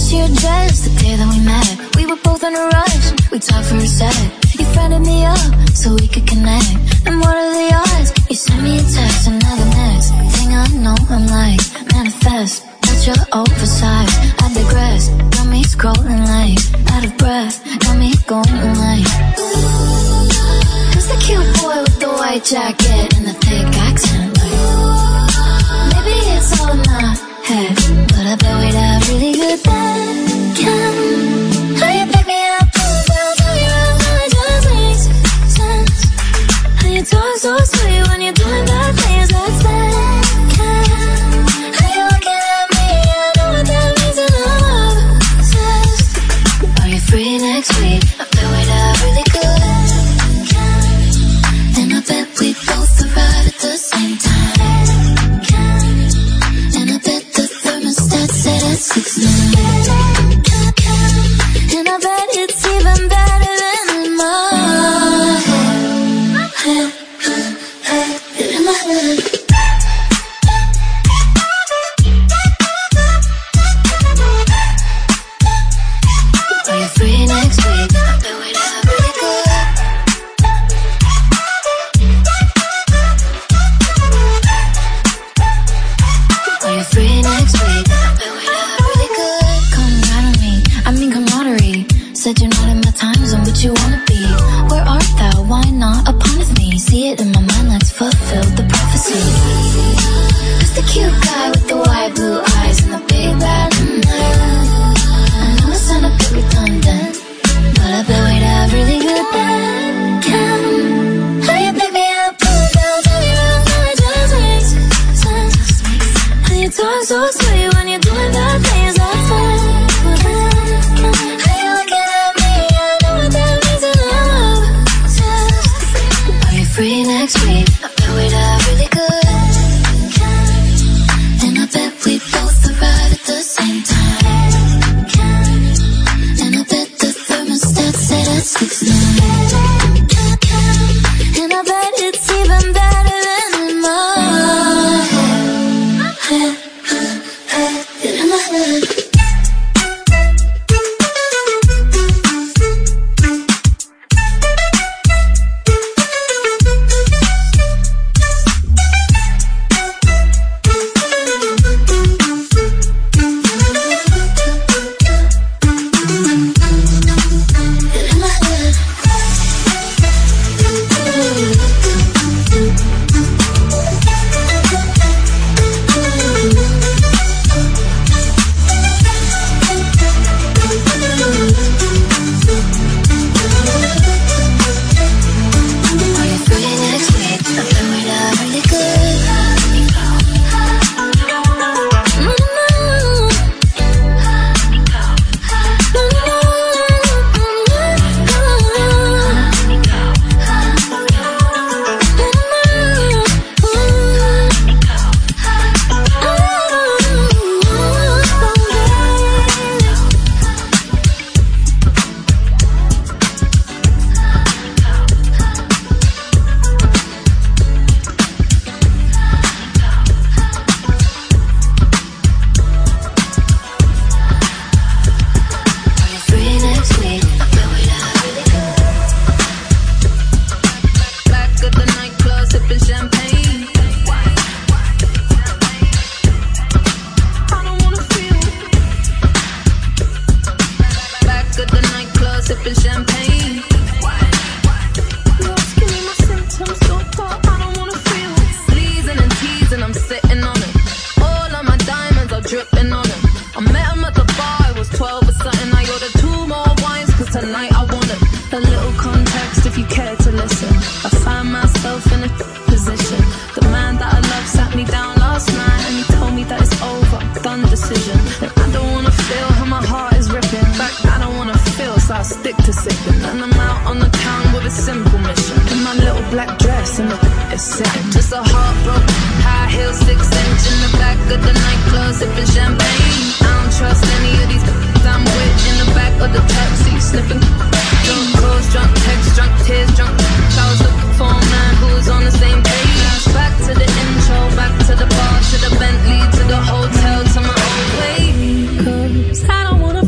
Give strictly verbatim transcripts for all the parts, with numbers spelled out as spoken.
miss your dress the day that we met. We were both in a rush, we talked for a sec. You friended me up so we could connect. And what are the odds? You sent me a text, and now the next thing I know, I'm like, manifest. That's your oversized, I digress. Got me scrolling like, out of breath. Got me going like, who's the cute boy with the white jacket and the thick accent? Maybe it's all in my head, but I bet we'd have really good backhand. How you pick me up, pull down, turn me around, how it just makes sense. How you talk so sweet when you're doing bad things, that's backhand. How you looking at me, I know what that means and I'm obsessed. Are you free next week? I bet we'd have really good backhand. And I bet we both arrive at the same time. Six nine. And I bet it's even better than in my head. In my head. Are you free next week? I bet we'd have really good. Are you free next week? Said you're not in my time zone, but you wanna be. Where art thou? Why not upon me? See it in my mind, let's fulfill the prophecy. Who's the cute guy with the white blue eyes and the big bad night? I know it sound a bit redundant, but I bet we'd have really good backhand. How you pick me up, pull down, turn me around, how it just makes sense. How you talk so sweet when you're doing bad things, that's backhand. Free next week, I bet we'd have really good. And I bet we both arrive at the same time. And I bet the thermostat set at six nine. And I bet it's even better than in my head. In my head. Just a heartbroken, high heel, six inch in the back of the nightclub, sipping champagne. I don't trust any of these I'm with in the back of the taxi, sniffing. Drunk calls, drunk texts, drunk tears, drunk. I was looking for a man who was on the same page. Back to the intro, back to the bar, to the Bentley, to the hotel, to my own way. 'Cause I don't wanna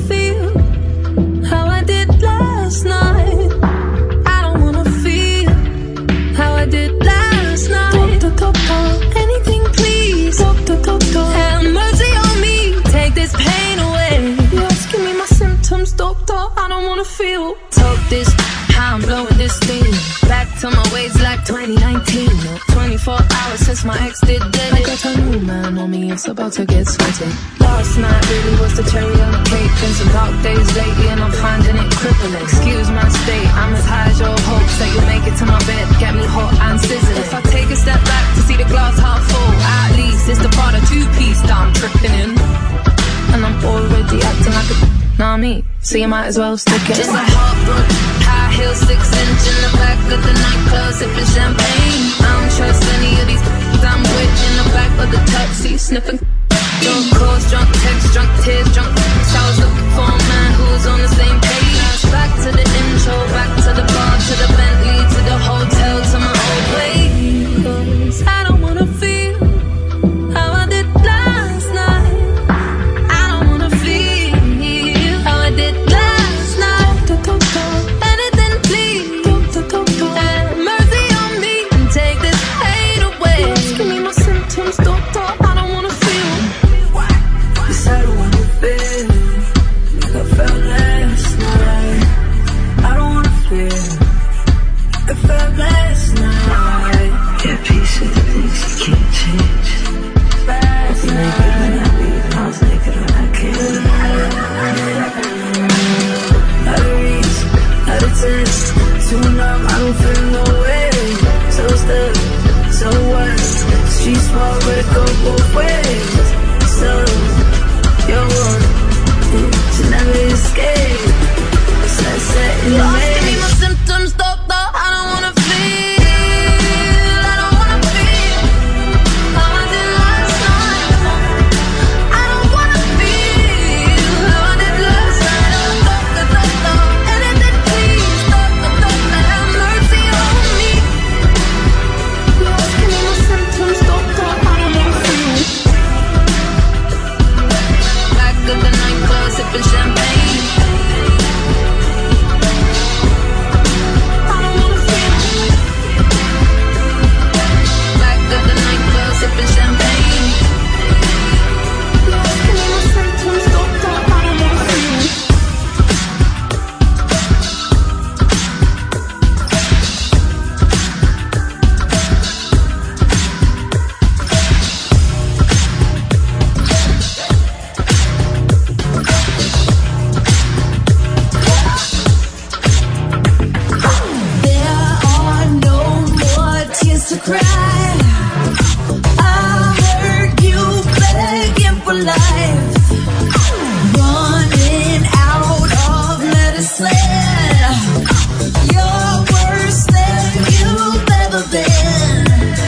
feel. Talk this, how I'm blowing this steam. Back to my ways like twenty nineteen. twenty-four hours since my ex did dead. I got a new man on me, it's about to get sweaty. Last night really was the cherry on the cake. Been some dark days lately and I'm finding it crippling. Excuse my state, I'm as high as your hopes that you'll make it to my bed, get me hot and sizzling. If I take a step back to see the glass half full, at least it's the part of two-piece that I'm tripping in. And I'm already acting like a nah me, so you might as well stick it. Just a heartbroken, high heel, six inch in the back of the nightclub, sipping champagne. I don't trust any of these I'm with in the back of the taxi, sniffing. Drunk calls, drunk texts, drunk tears, drunk texts. I was looking for a man who was on the same page. Back to the intro, back to the bar, to the Bentley, to the hotel, to my old place. 'Cause I don't wanna feel how I did last night. I don't wanna feel how I did last night. Anything please, have mercy on me and take this pain away. Give me my symptoms, doctor, I don't wanna feel. You said I wanna feel like I felt last night. I don't wanna feel like I felt last night. Yeah, peace with the things you can't change. Last night, naked when I leave, I was naked when I came. Out of reach, out of touch, too numb, I don't feel no way. So stuck, so what? Street small, but it go both ways. So, you're one, you never escape. Sunset in the maze. Give me my symptoms, doctor, I don't wanna feel. I don't wanna feel how I did last night. I don't wanna feel how I did last night. Doctor, doctor, anything please, doctor, doctor, have mercy on me. Lord, give me my symptoms, doctor, I don't wanna feel. Back of the nightclub, sipping champagne. I don't wanna feel. Back of the nightclub, sipping champagne. Lord, give me my symptoms, doctor, I don't wanna feel. There are no more tears to cry. I heard you begging for life, running out of medicine. You're worse than you've ever been.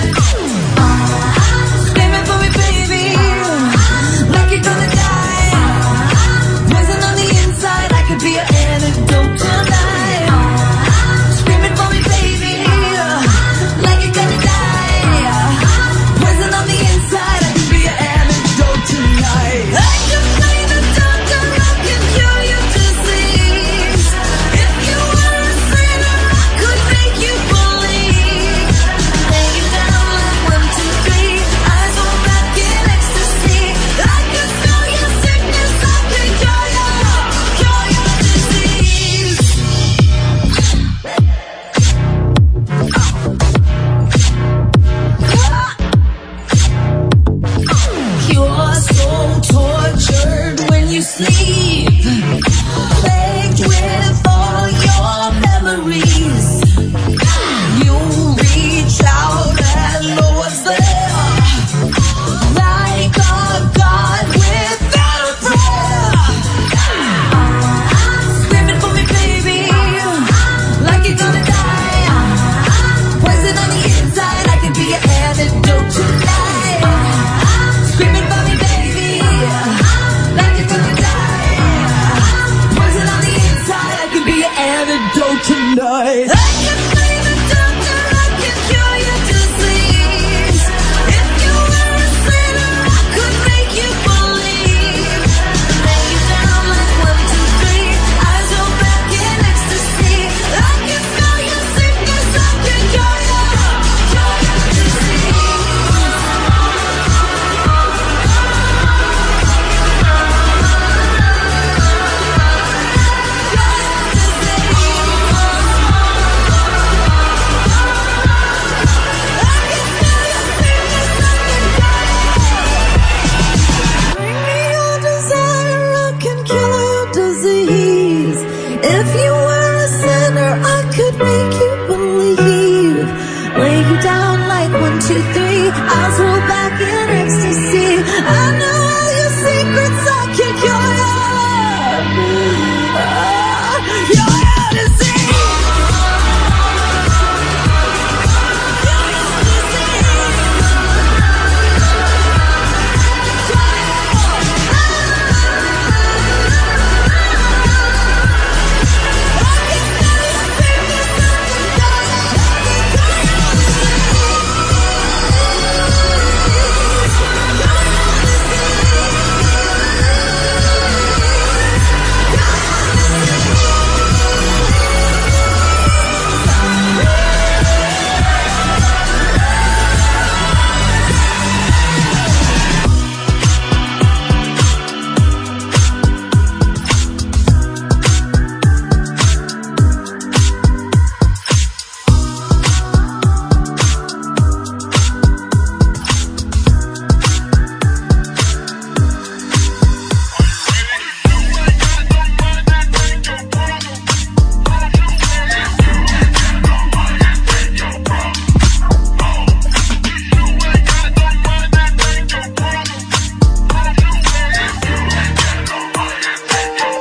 Screaming for me, baby, like you're gonna die. Poison on the inside, I could be an antidote tonight. Screaming for me, baby, like you're gonna die. Poison on the inside, I could be an antidote tonight. I could find a doctor who can cure your disease. If you were a sinner, I could make you believe. Lay you down like one, two, three. Eyes on back in ecstasy. I could feel your sickness, I could cure your, cure your disease. You're so tortured when you sleep, plagued with all your memories. You reach out and know what's there, like a god without a prayer. Screaming for me, baby, like you're gonna die. Poison on the inside, I could be an antidote tonight. Screaming for me, baby, like you're gonna die.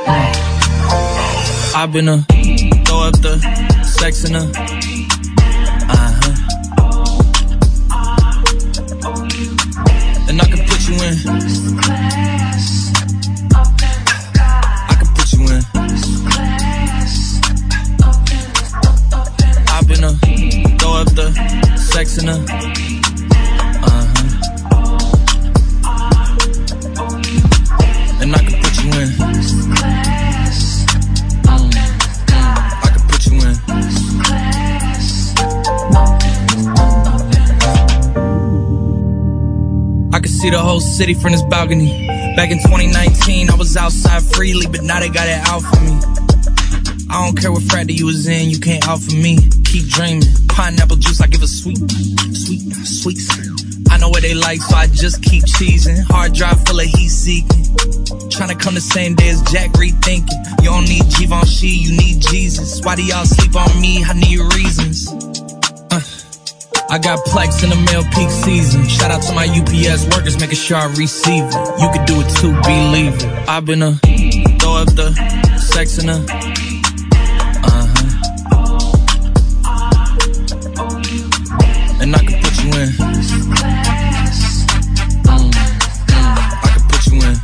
I've been a throw up the sex in a uh-huh. And I can put you in. I can put you in. I've been a throw up the sex in a uh-huh. And I can put you in. I can see the whole city from this balcony. Back in twenty nineteen, I was outside freely, but now they got it out for me. I don't care what frat you was in, you can't out for me. Keep dreaming, pineapple juice, I give a sweet, sweet, sweet. I know what they like, so I just keep cheesing. Hard drive full of heat seeking. Tryna come the same day as Jack, rethinking. You don't need Givenchy, you need Jesus. Why do y'all sleep on me? I need reasons. Uh. I got Plex in the mail peak season. Shout out to my U P S workers, making sure I receive it. You could do it too, believe it. I've been a throw up the sex in a uh-huh. And I can put you in. Mm, mm, I can put you in.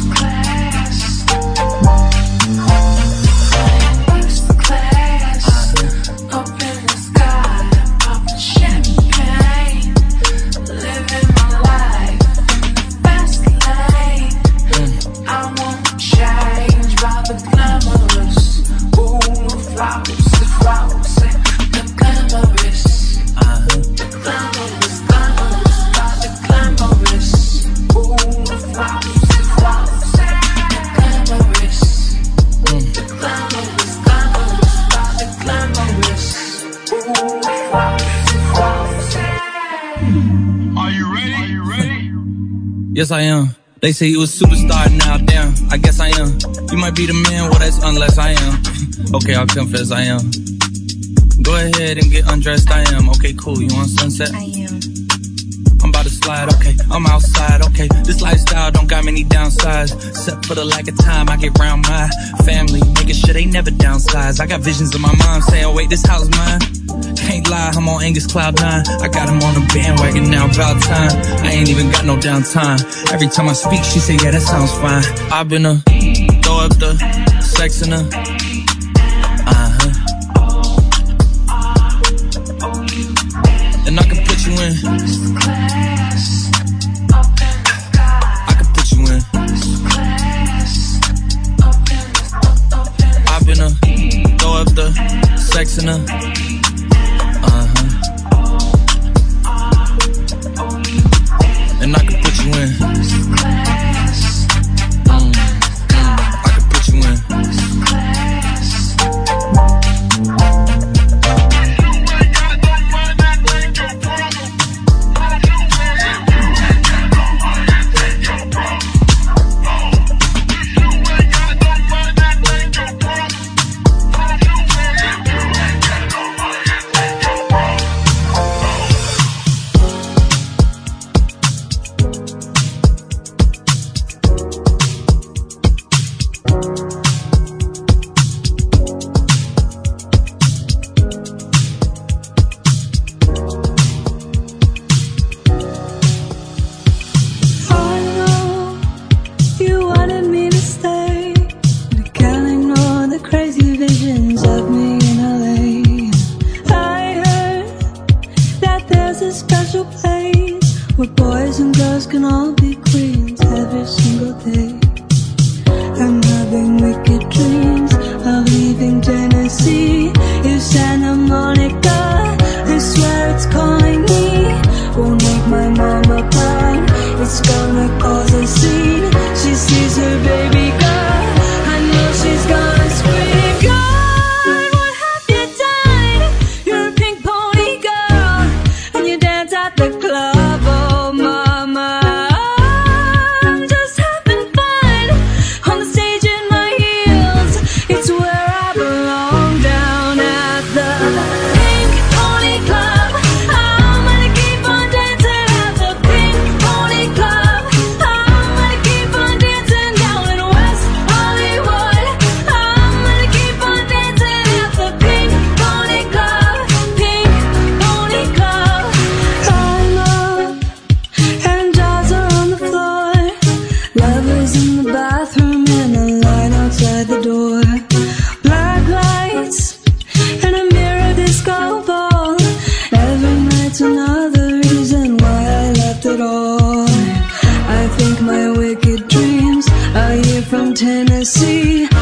Yes, I am. They say you a superstar now, damn, I guess I am. You might be the man, well that's unless I am. Okay, I'll confess I am. Go ahead and get undressed, I am. Okay, cool, you want sunset? I am. I'm about to slide, okay, I'm outside, okay. This lifestyle don't got many downsides. Except for the lack of time I get around my family, making sure they never downsize. I got visions of my mom saying, oh, wait, this house mine. Can't lie, I'm on Angus Cloud nine. I got him on the bandwagon now, about time. I ain't even got no downtime. Every time I speak, she say, yeah, that sounds fine. I've been a throw up the sex in a uh-huh. And I can put you in. I can put you in. I've been a throw up the sex in a uh-huh. And I can put you in. Mm, mm, I can put you in.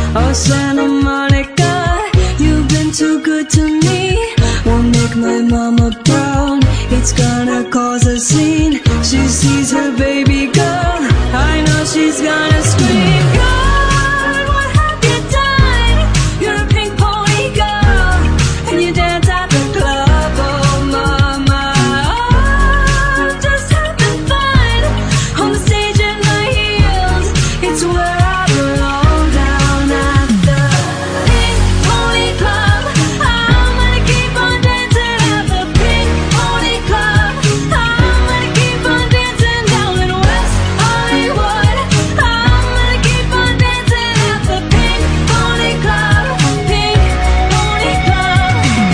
Oh, Santa Monica, you've been too good to me. Won't make my mama proud. It's gonna cause a scene. She sees her baby girl. I know she's gonna scream. God, what have you done? You're a pink pony girl, and you dance at the club. Oh, mama, oh, just having fun on the stage in my heels. It's where I belong, down at the Pink Pony Club. I'm gonna keep on dancing at the Pink Pony Club. I'm gonna keep on dancing down in West Hollywood. I'm gonna keep on dancing at the Pink Pony Club. Pink Pony Club.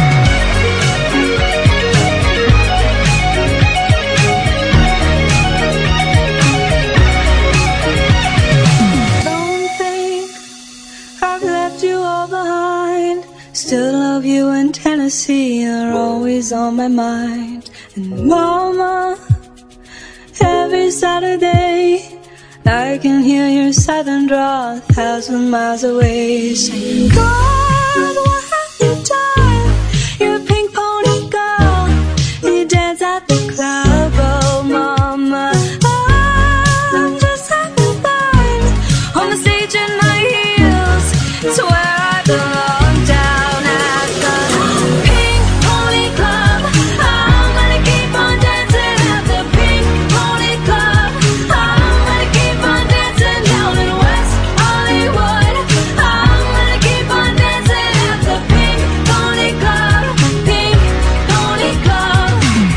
Don't think I've left you all behind. Still love you in Tennessee. You're always on my mind. And mama, every Saturday I can hear your southern drawl a thousand miles away. Saying, God, what have you done? You're a pink pony girl. You dance at the club. Oh, mama, I'm just having fun on the stage in my heels. It's where I belong, down at the Pink Pony Club. I'm gonna keep on dancing at the Pink Pony Club. I'm gonna keep on dancing down in West Hollywood. I'm gonna keep on dancing at the Pink Pony Club. Pink Pony Club.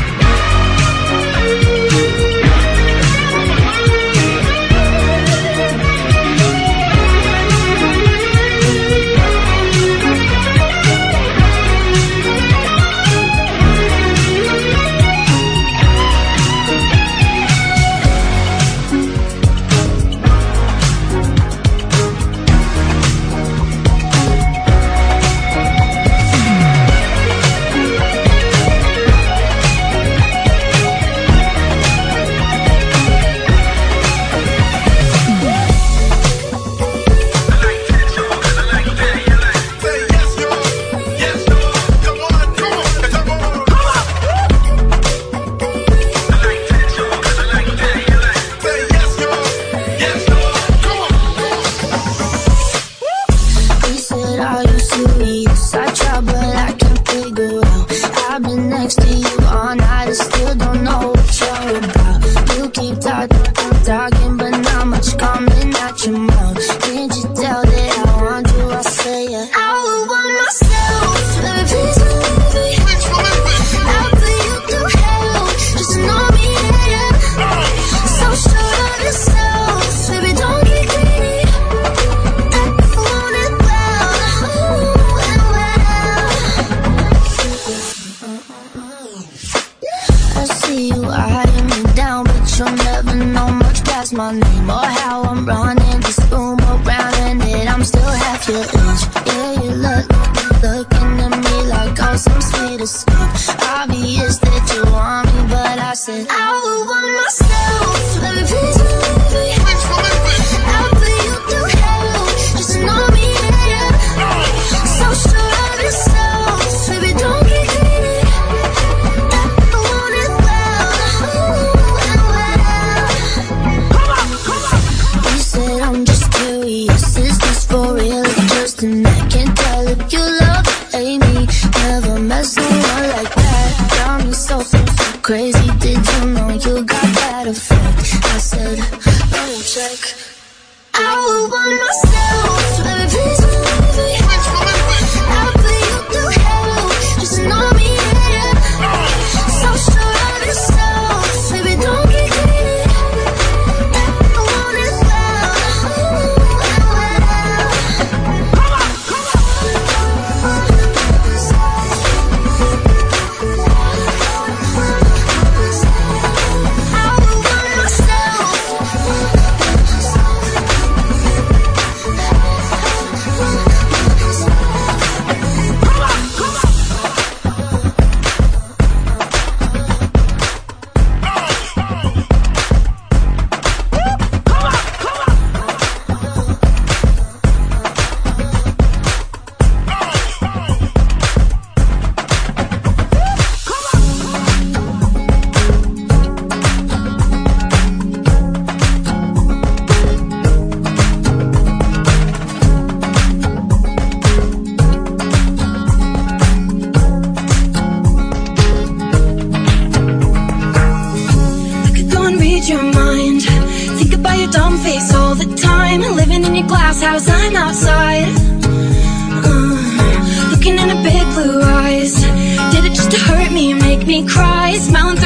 He said, are you serious? I try, but I can't figure out. I've been next to you all night and still don't know what you're about. You keep talking, talking, but not much coming out your mouth. Can't you tell that I want you? I say it. I would want myself. Baby, please believe me. I'll put you through hell. Just know me, yeah. So sure of yourself. Baby, don't get greedy. I want it well. Ooh, and well. I see you eyeing me down, but you'll never know much past my name or how I'm running this room around, and that I'm still half your age. Yeah, you look, looking at me like oh, some sweet escape. Obvious that you want me, but I said I would want myself. Baby, please believe me. I'll put you through hell. Just know me, yeah. So sure of yourself. Baby, don't get greedy. I want it well. Ooh, and well. He said, I'm just curious. Is this for real? Or just an act? Can't tell if you love or hate me. Never met someone like that. Got me so, so, so crazy. Did you know you got that effect? I said, let me check. I would want myself. Baby, please believe me. I'll put you through hell. Just know me, yeah. So sure of yourself. Baby, don't get greedy. I want it well. Ooh, and well. blue eyes. Did it just to hurt me, make me cry? Smiling